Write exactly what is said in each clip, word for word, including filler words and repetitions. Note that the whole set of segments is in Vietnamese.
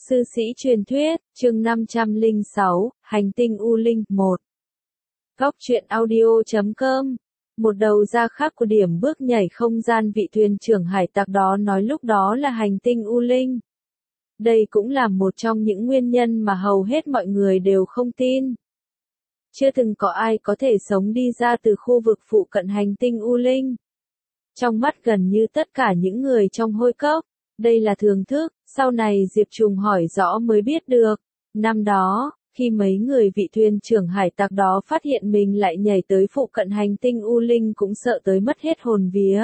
Sư sĩ truyền thuyết, chương năm trăm lẻ sáu, Hành tinh U Linh, một. Góc truyện audio chấm com. Một đầu ra khác của điểm bước nhảy không gian vị thuyền trưởng hải tặc đó nói lúc đó là hành tinh U Linh. Đây cũng là một trong những nguyên nhân mà hầu hết mọi người đều không tin. Chưa từng có ai có thể sống đi ra từ khu vực phụ cận hành tinh U Linh. Trong mắt gần như tất cả những người trong hôi cốc, đây là thường thức, sau này Diệp Trùng hỏi rõ mới biết được. Năm đó, khi mấy người vị thuyền trưởng hải tặc đó phát hiện mình lại nhảy tới phụ cận hành tinh U Linh cũng sợ tới mất hết hồn vía.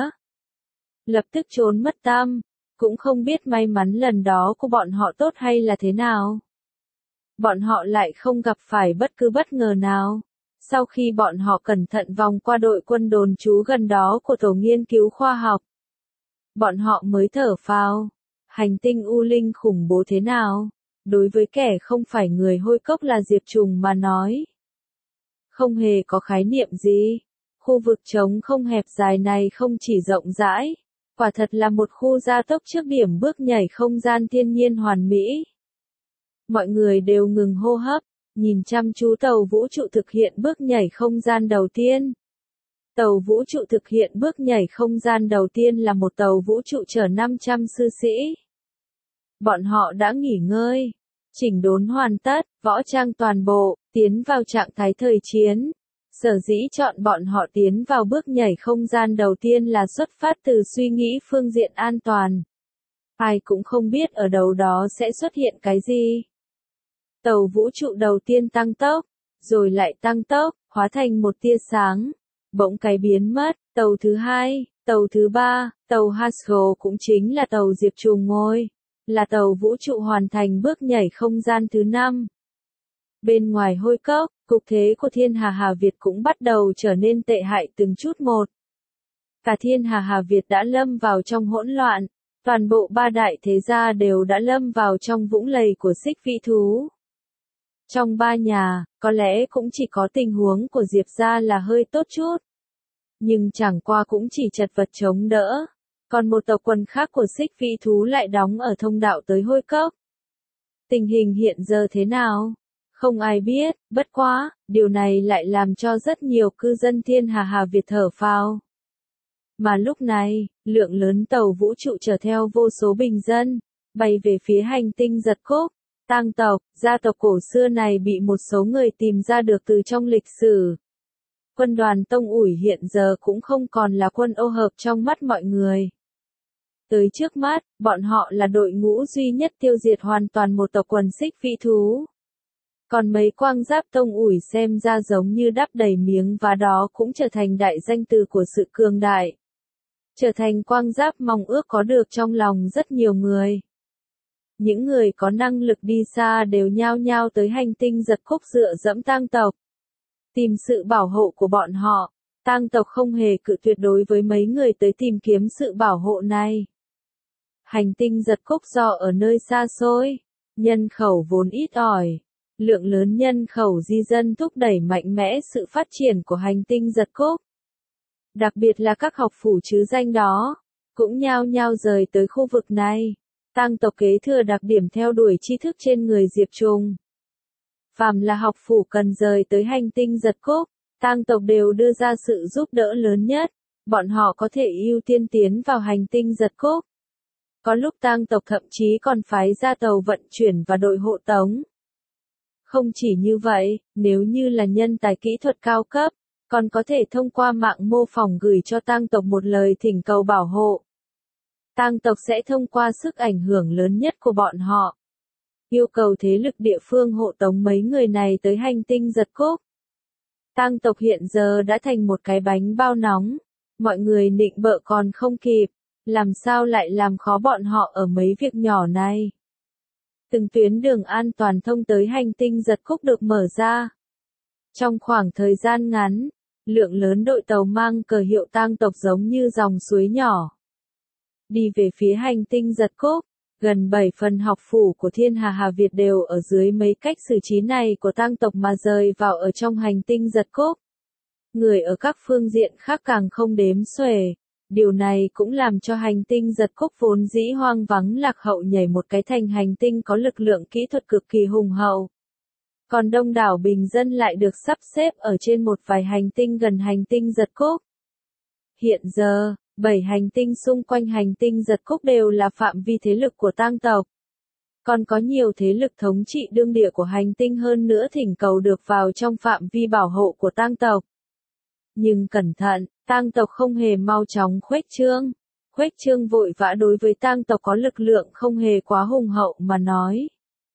Lập tức trốn mất tăm, cũng không biết may mắn lần đó của bọn họ tốt hay là thế nào. Bọn họ lại không gặp phải bất cứ bất ngờ nào. Sau khi bọn họ cẩn thận vòng qua đội quân đồn trú gần đó của tổ nghiên cứu khoa học, bọn họ mới thở phào. Hành tinh U Linh khủng bố thế nào? Đối với kẻ không phải người hôi cốc là Diệp Trùng mà nói, không hề có khái niệm gì. Khu vực trống không hẹp dài này không chỉ rộng rãi, quả thật là một khu gia tốc trước điểm bước nhảy không gian thiên nhiên hoàn mỹ. Mọi người đều ngừng hô hấp, nhìn chăm chú tàu vũ trụ thực hiện bước nhảy không gian đầu tiên. Tàu vũ trụ thực hiện bước nhảy không gian đầu tiên là một tàu vũ trụ chở năm trăm sư sĩ. Bọn họ đã nghỉ ngơi, chỉnh đốn hoàn tất, võ trang toàn bộ, tiến vào trạng thái thời chiến. Sở dĩ chọn bọn họ tiến vào bước nhảy không gian đầu tiên là xuất phát từ suy nghĩ phương diện an toàn. Ai cũng không biết ở đầu đó sẽ xuất hiện cái gì. Tàu vũ trụ đầu tiên tăng tốc, rồi lại tăng tốc, hóa thành một tia sáng, bỗng cái biến mất. Tàu thứ hai, tàu thứ ba, tàu Haskell cũng chính là tàu Diệp Trùng ngồi, là tàu vũ trụ hoàn thành bước nhảy không gian thứ năm. Bên ngoài hôi cốc, cục thế của Thiên Hà Hà Việt cũng bắt đầu trở nên tệ hại từng chút một. Cả Thiên Hà Hà Việt đã lâm vào trong hỗn loạn, toàn bộ ba đại thế gia đều đã lâm vào trong vũng lầy của xích vĩ thú. Trong ba nhà, có lẽ cũng chỉ có tình huống của Diệp gia là hơi tốt chút. Nhưng chẳng qua cũng chỉ chật vật chống đỡ. Còn một tộc quần khác của xích vĩ thú lại đóng ở thông đạo tới hôi cốc. Tình hình hiện giờ thế nào? Không ai biết, bất quá, điều này lại làm cho rất nhiều cư dân Thiên Hà Hà Việt thở phào. Mà lúc này, lượng lớn tàu vũ trụ chở theo vô số bình dân, bay về phía hành tinh Giật Cúc. Tang tộc, gia tộc cổ xưa này bị một số người tìm ra được từ trong lịch sử. Quân đoàn Tông Ủi hiện giờ cũng không còn là quân ô hợp trong mắt mọi người. Tới trước mắt, bọn họ là đội ngũ duy nhất tiêu diệt hoàn toàn một tộc quần xích vĩ thú. Còn mấy quang giáp Tông Ủi xem ra giống như đắp đầy miếng và đó cũng trở thành đại danh từ của sự cường đại. Trở thành quang giáp mong ước có được trong lòng rất nhiều người. Những người có năng lực đi xa đều nhao nhao tới hành tinh Giật Cúc dựa dẫm Tang tộc. Tìm sự bảo hộ của bọn họ. Tang tộc không hề cự tuyệt đối với mấy người tới tìm kiếm sự bảo hộ này. Hành tinh Giật Cúc do ở nơi xa xôi, nhân khẩu vốn ít ỏi. Lượng lớn nhân khẩu di dân thúc đẩy mạnh mẽ sự phát triển của hành tinh Giật Cúc. Đặc biệt là các học phủ chứ danh đó, cũng nhao nhao rời tới khu vực này. Tang tộc kế thừa đặc điểm theo đuổi tri thức trên người Diệp Trùng. Phàm là học phủ cần rời tới hành tinh Giật Cúc, Tang tộc đều đưa ra sự giúp đỡ lớn nhất. Bọn họ có thể ưu tiên tiến vào hành tinh Giật Cúc. Có lúc Tang tộc thậm chí còn phái ra tàu vận chuyển và đội hộ tống. Không chỉ như vậy, nếu như là nhân tài kỹ thuật cao cấp, còn có thể thông qua mạng mô phỏng gửi cho Tang tộc một lời thỉnh cầu bảo hộ. Tang tộc sẽ thông qua sức ảnh hưởng lớn nhất của bọn họ, yêu cầu thế lực địa phương hộ tống mấy người này tới hành tinh Giật Cúc. Tang tộc hiện giờ đã thành một cái bánh bao nóng, mọi người nịnh bợ còn không kịp, làm sao lại làm khó bọn họ ở mấy việc nhỏ này. Từng tuyến đường an toàn thông tới hành tinh Giật Cúc được mở ra. Trong khoảng thời gian ngắn, lượng lớn đội tàu mang cờ hiệu Tang tộc giống như dòng suối nhỏ. Đi về phía hành tinh Giật Cúc, gần bảy phần học phủ của Thiên Hà Hà Việt đều ở dưới mấy cách xử trí này của Tang tộc mà rời vào ở trong hành tinh Giật Cúc. Người ở các phương diện khác càng không đếm xuể, Điều này cũng làm cho hành tinh giật cúc vốn dĩ hoang vắng lạc hậu nhảy một cái thành hành tinh có lực lượng kỹ thuật cực kỳ hùng hậu. Còn đông đảo bình dân lại được sắp xếp ở trên một vài hành tinh gần hành tinh giật cúc. Hiện giờ, bảy hành tinh xung quanh hành tinh giật cúc đều là phạm vi thế lực của tang tộc. Còn có nhiều thế lực thống trị đương địa của hành tinh hơn nữa thỉnh cầu được vào trong phạm vi bảo hộ của tang tộc. Nhưng cẩn thận, tang tộc không hề mau chóng khuếch trương. Khuếch trương vội vã đối với tang tộc có lực lượng không hề quá hùng hậu mà nói.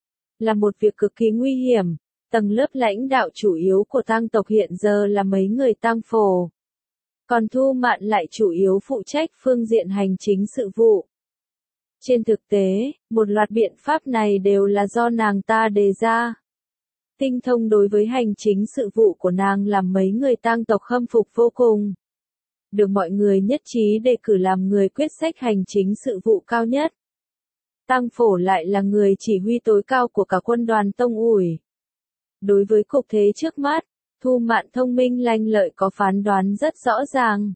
Là một việc cực kỳ nguy hiểm. Tầng lớp lãnh đạo chủ yếu của tang tộc hiện giờ là mấy người tang phổ. Còn Thu Mạn lại chủ yếu phụ trách phương diện hành chính sự vụ. Trên thực tế, một loạt biện pháp này đều là do nàng ta đề ra. Tinh thông đối với hành chính sự vụ của nàng làm mấy người tang tộc khâm phục vô cùng. Được mọi người nhất trí đề cử làm người quyết sách hành chính sự vụ cao nhất. Tang phổ lại là người chỉ huy tối cao của cả quân đoàn Tông Ủi. Đối với cục thế trước mắt, Thu Mạn thông minh lanh lợi có phán đoán rất rõ ràng.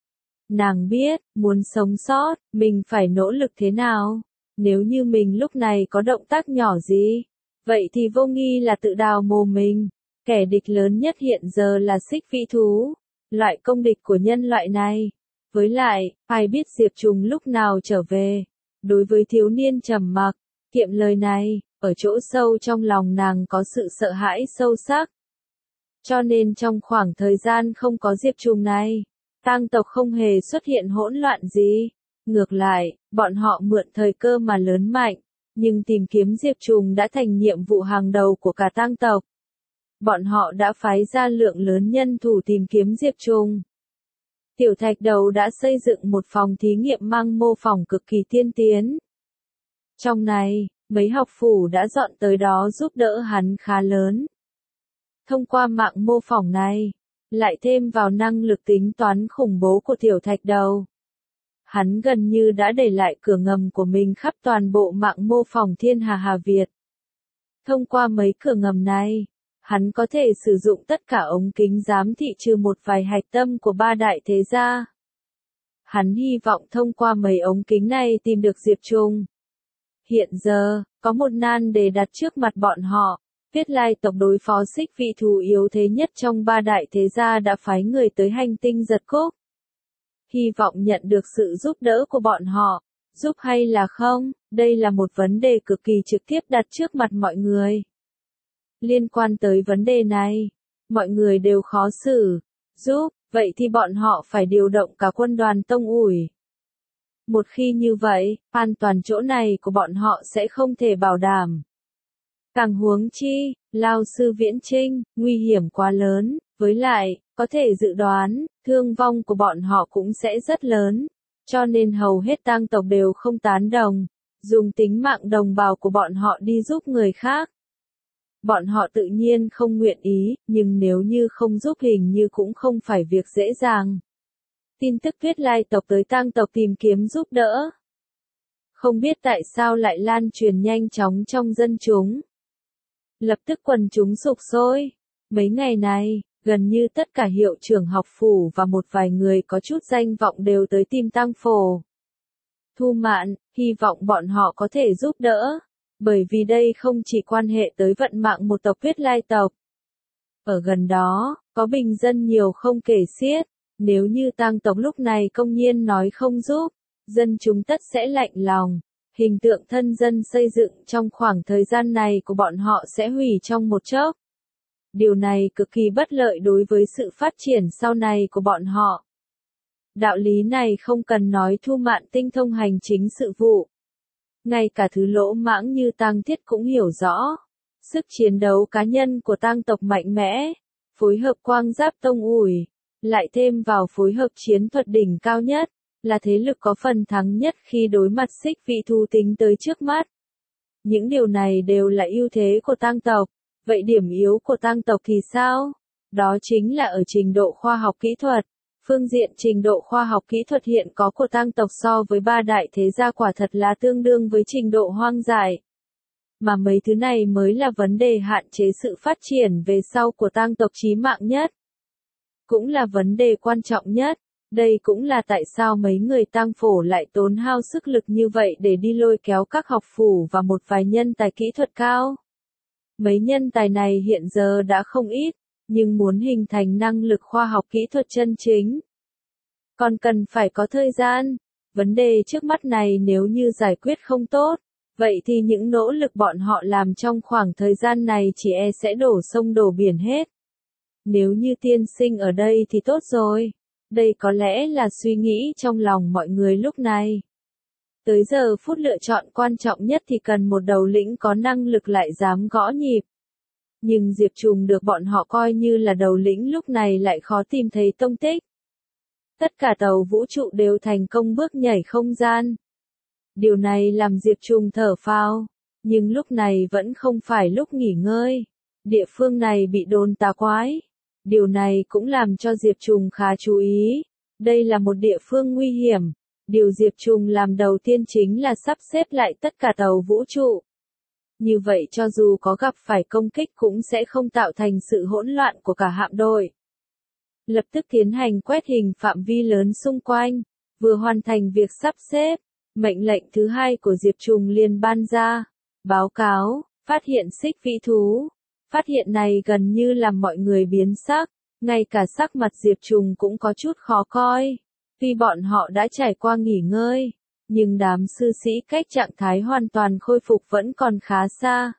Nàng biết, muốn sống sót, mình phải nỗ lực thế nào. Nếu như mình lúc này có động tác nhỏ gì, vậy thì vô nghi là tự đào mồm mình. Kẻ địch lớn nhất hiện giờ là xích vĩ thú, loại công địch của nhân loại này. Với lại, ai biết Diệp Trùng lúc nào trở về. Đối với thiếu niên trầm mặc, kiệm lời này, ở chỗ sâu trong lòng nàng có sự sợ hãi sâu sắc. Cho nên trong khoảng thời gian không có Diệp Trùng này, tang tộc không hề xuất hiện hỗn loạn gì. Ngược lại, bọn họ mượn thời cơ mà lớn mạnh, nhưng tìm kiếm Diệp Trùng đã thành nhiệm vụ hàng đầu của cả tang tộc. Bọn họ đã phái ra lượng lớn nhân thủ tìm kiếm Diệp Trùng. Tiểu Thạch Đầu đã xây dựng một phòng thí nghiệm mang mô phỏng cực kỳ tiên tiến. Trong này, mấy học phủ đã dọn tới đó giúp đỡ hắn khá lớn. Thông qua mạng mô phỏng này, lại thêm vào năng lực tính toán khủng bố của Tiểu Thạch Đầu. Hắn gần như đã để lại cửa ngầm của mình khắp toàn bộ mạng mô phỏng Thiên Hà Hà Việt. Thông qua mấy cửa ngầm này, hắn có thể sử dụng tất cả ống kính giám thị trừ một vài hạch tâm của ba đại thế gia. Hắn hy vọng thông qua mấy ống kính này tìm được Diệp Trùng. Hiện giờ, có một nan đề đặt trước mặt bọn họ. Viết Lai tộc đối phó xích vị thú yếu thế nhất trong ba đại thế gia đã phái người tới hành tinh giật cúc. Hy vọng nhận được sự giúp đỡ của bọn họ. Giúp hay là không, đây là một vấn đề cực kỳ trực tiếp đặt trước mặt mọi người. Liên quan tới vấn đề này, mọi người đều khó xử. Giúp, vậy thì bọn họ phải điều động cả quân đoàn Tông Ủi. Một khi như vậy, an toàn chỗ này của bọn họ sẽ không thể bảo đảm. Càng huống chi, Lao sư Viễn Trinh, nguy hiểm quá lớn, với lại, có thể dự đoán, thương vong của bọn họ cũng sẽ rất lớn, cho nên hầu hết tang tộc đều không tán đồng, dùng tính mạng đồng bào của bọn họ đi giúp người khác. Bọn họ tự nhiên không nguyện ý, nhưng nếu như không giúp hình như cũng không phải việc dễ dàng. Tin tức Tuyết Lai tộc tới tang tộc tìm kiếm giúp đỡ. Không biết tại sao lại lan truyền nhanh chóng trong dân chúng. Lập tức quần chúng sục sôi. Mấy ngày này, gần như tất cả hiệu trưởng học phủ và một vài người có chút danh vọng đều tới tìm tang phổ. Thu Mạn, hy vọng bọn họ có thể giúp đỡ. Bởi vì đây không chỉ quan hệ tới vận mạng một tộc Tuyết Lai tộc. Ở gần đó, có bình dân nhiều không kể xiết. Nếu như tang tộc lúc này công nhiên nói không giúp, dân chúng tất sẽ lạnh lòng. Hình tượng thân dân xây dựng trong khoảng thời gian này của bọn họ sẽ hủy trong một chốc. Điều này cực kỳ bất lợi đối với sự phát triển sau này của bọn họ. Đạo lý này không cần nói Thu Mạn tinh thông hành chính sự vụ. Ngay cả thứ lỗ mãng như Tang Thiết cũng hiểu rõ. Sức chiến đấu cá nhân của tang tộc mạnh mẽ, phối hợp Quang Giáp Tông Ủi, lại thêm vào phối hợp chiến thuật đỉnh cao nhất, là thế lực có phần thắng nhất khi đối mặt xích vị thú tính tới trước mắt. Những điều này đều là ưu thế của tang tộc. Vậy điểm yếu của tang tộc thì sao? Đó chính là ở trình độ khoa học kỹ thuật. Phương diện trình độ khoa học kỹ thuật hiện có của tang tộc so với ba đại thế gia quả thật là tương đương với trình độ hoang dại. Mà mấy thứ này mới là vấn đề hạn chế sự phát triển về sau của tang tộc chí mạng nhất. Cũng là vấn đề quan trọng nhất. Đây cũng là tại sao mấy người tang phổ lại tốn hao sức lực như vậy để đi lôi kéo các học phủ và một vài nhân tài kỹ thuật cao. Mấy nhân tài này hiện giờ đã không ít, nhưng muốn hình thành năng lực khoa học kỹ thuật chân chính, còn cần phải có thời gian. Vấn đề trước mắt này nếu như giải quyết không tốt, vậy thì những nỗ lực bọn họ làm trong khoảng thời gian này chỉ e sẽ đổ sông đổ biển hết. Nếu như tiên sinh ở đây thì tốt rồi. Đây có lẽ là suy nghĩ trong lòng mọi người lúc này. Tới giờ phút lựa chọn quan trọng nhất thì cần một đầu lĩnh có năng lực lại dám gõ nhịp. Nhưng Diệp Trùng được bọn họ coi như là đầu lĩnh lúc này lại khó tìm thấy tông tích. Tất cả tàu vũ trụ đều thành công bước nhảy không gian. Điều này làm Diệp Trùng thở phào, nhưng lúc này vẫn không phải lúc nghỉ ngơi. Địa phương này bị đồn tà quái. Điều này cũng làm cho Diệp Trùng khá chú ý. Đây là một địa phương nguy hiểm. Điều Diệp Trùng làm đầu tiên chính là sắp xếp lại tất cả tàu vũ trụ. Như vậy cho dù có gặp phải công kích cũng sẽ không tạo thành sự hỗn loạn của cả hạm đội. Lập tức tiến hành quét hình phạm vi lớn xung quanh. Vừa hoàn thành việc sắp xếp, mệnh lệnh thứ hai của Diệp Trùng liền ban ra. Báo cáo, phát hiện xích vĩ thú. Phát hiện này gần như làm mọi người biến sắc, ngay cả sắc mặt Diệp Trùng cũng có chút khó coi. Tuy bọn họ đã trải qua nghỉ ngơi, nhưng đám sư sĩ cách trạng thái hoàn toàn khôi phục vẫn còn khá xa.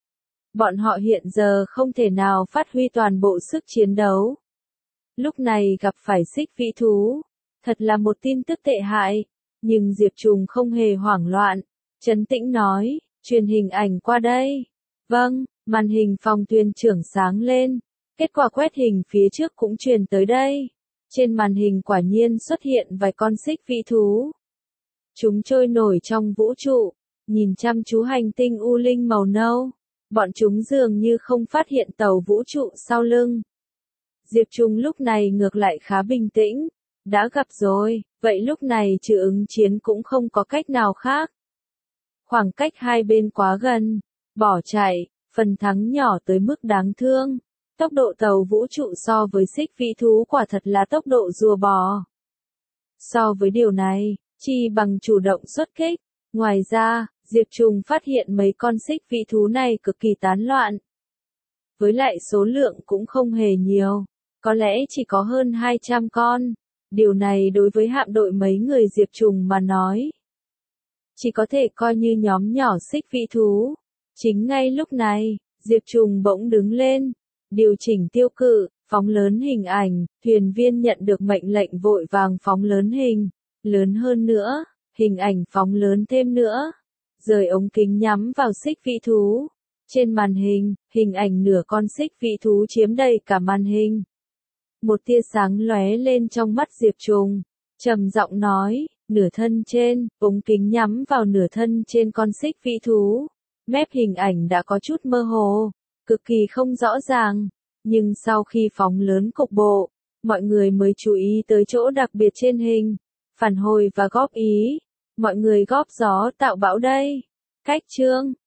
Bọn họ hiện giờ không thể nào phát huy toàn bộ sức chiến đấu. Lúc này gặp phải xích vĩ thú, thật là một tin tức tệ hại, nhưng Diệp Trùng không hề hoảng loạn, trấn tĩnh nói, truyền hình ảnh qua đây. Vâng. Màn hình phòng thuyền trưởng sáng lên, kết quả quét hình phía trước cũng truyền tới đây. Trên màn hình quả nhiên xuất hiện vài con xích vĩ thú. Chúng trôi nổi trong vũ trụ, nhìn chăm chú hành tinh U Linh màu nâu. Bọn chúng dường như không phát hiện tàu vũ trụ sau lưng. Diệp Trùng lúc này ngược lại khá bình tĩnh. Đã gặp rồi, vậy lúc này trừ ứng chiến cũng không có cách nào khác. Khoảng cách hai bên quá gần, bỏ chạy. Phần thắng nhỏ tới mức đáng thương. Tốc độ tàu vũ trụ so với xích vĩ thú quả thật là tốc độ rùa bò. So với điều này, chi bằng chủ động xuất kích. Ngoài ra, Diệp Trùng phát hiện mấy con xích vĩ thú này cực kỳ tán loạn. Với lại số lượng cũng không hề nhiều, có lẽ chỉ có hơn hai trăm con. Điều này đối với hạm đội mấy người Diệp Trùng mà nói, chỉ có thể coi như nhóm nhỏ xích vĩ thú. Chính ngay lúc này, Diệp Trùng bỗng đứng lên, điều chỉnh tiêu cự, phóng lớn hình ảnh, thuyền viên nhận được mệnh lệnh vội vàng phóng lớn hình, lớn hơn nữa, hình ảnh phóng lớn thêm nữa, rời ống kính nhắm vào xích vĩ thú. Trên màn hình, hình ảnh nửa con xích vĩ thú chiếm đầy cả màn hình. Một tia sáng lóe lên trong mắt Diệp Trùng, trầm giọng nói, nửa thân trên, ống kính nhắm vào nửa thân trên con xích vĩ thú. Mép hình ảnh đã có chút mơ hồ, cực kỳ không rõ ràng, nhưng sau khi phóng lớn cục bộ, mọi người mới chú ý tới chỗ đặc biệt trên hình. Phản hồi và góp ý, mọi người góp gió tạo bão đây. Cách chương